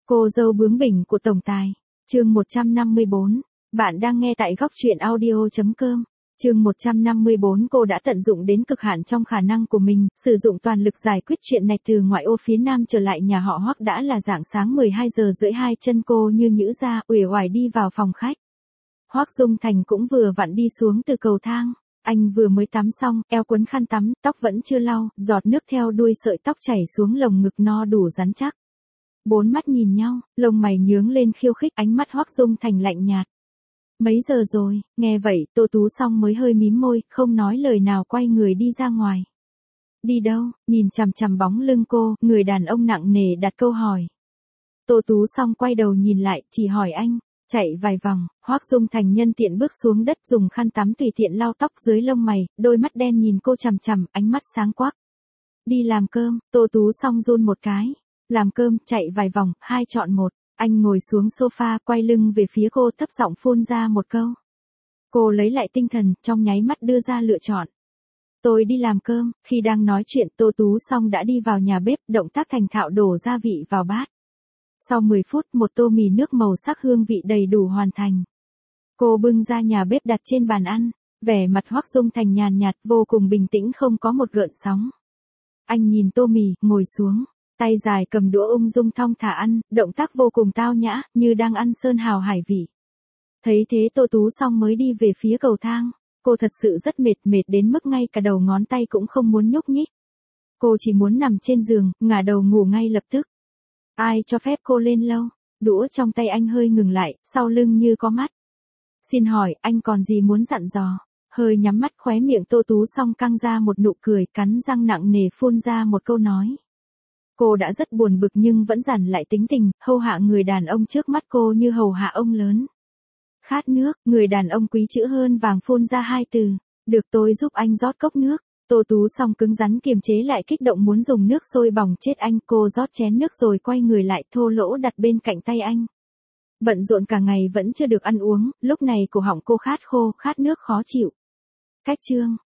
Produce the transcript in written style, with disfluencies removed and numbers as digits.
Cô dâu bướng bỉnh của tổng tài. Chương 154. Bạn đang nghe tại góc truyện audio.com. Chương 154. Cô đã tận dụng đến cực hạn trong khả năng của mình, sử dụng toàn lực giải quyết chuyện này. Từ ngoại ô phía nam trở lại nhà họ Hoắc đã là rạng sáng 12 giờ rưỡi. Hai chân cô như nhũ ra, uể oải đi vào phòng khách. Hoắc Dung Thành cũng vừa vặn đi xuống từ cầu thang. Anh vừa mới tắm xong, eo quấn khăn tắm, tóc vẫn chưa lau, giọt nước theo đuôi sợi tóc chảy xuống lồng ngực no đủ rắn chắc. Bốn mắt nhìn nhau, lông mày nhướng lên khiêu khích, ánh mắt Hoắc Dung Thành lạnh nhạt. Mấy giờ rồi? Nghe vậy, Tô Tú Song mới hơi mím môi, không nói lời nào, quay người đi ra ngoài. Đi đâu? Nhìn chằm chằm bóng lưng cô, người đàn ông nặng nề đặt câu hỏi. Tô Tú Song quay đầu nhìn lại, chỉ hỏi anh. Chạy vài vòng, Hoắc Dung Thành nhân tiện bước xuống đất, dùng khăn tắm tùy tiện lau tóc dưới lông mày, đôi mắt đen nhìn cô chằm chằm, ánh mắt sáng quắc. Đi làm cơm. Tô Tú Song run một cái. Làm cơm, chạy vài vòng, hai chọn một. Anh ngồi xuống sofa, quay lưng về phía cô, thấp giọng phun ra một câu. Cô lấy lại tinh thần, trong nháy mắt đưa ra lựa chọn. Tôi đi làm cơm. Khi đang nói chuyện, Tô Tú Song đã đi vào nhà bếp, động tác thành thạo đổ gia vị vào bát. Sau 10 phút, một tô mì nước màu sắc hương vị đầy đủ hoàn thành. Cô bưng ra nhà bếp đặt trên bàn ăn, vẻ mặt Hoắc Dung Thành nhàn nhạt, vô cùng bình tĩnh, không có một gợn sóng. Anh nhìn tô mì, ngồi xuống, tay dài cầm đũa ung dung thong thả ăn, động tác vô cùng tao nhã, như đang ăn sơn hào hải vị. Thấy thế Tô Tú Song mới đi về phía cầu thang. Cô thật sự rất mệt đến mức ngay cả đầu ngón tay cũng không muốn nhúc nhích. Cô chỉ muốn nằm trên giường, ngả đầu ngủ ngay lập tức. Ai cho phép cô lên lâu? Đũa trong tay anh hơi ngừng lại, sau lưng như có mắt. Xin hỏi, anh còn gì muốn dặn dò? Hơi nhắm mắt, khóe miệng Tô Tú Song căng ra một nụ cười, cắn răng nặng nề phun ra một câu nói. Cô đã rất buồn bực nhưng vẫn dằn lại tính tình, hầu hạ người đàn ông trước mắt cô như hầu hạ ông lớn. Khát nước, người đàn ông quý chữ hơn vàng phun ra hai từ. Được, tôi giúp anh rót cốc nước. Tô Tú Song cứng rắn kiềm chế lại kích động muốn dùng nước sôi bỏng chết anh. Cô rót chén nước rồi quay người lại, thô lỗ đặt bên cạnh tay anh. Bận rộn cả ngày vẫn chưa được ăn uống, lúc này cổ họng cô khát khô, khát nước khó chịu. Cách chương.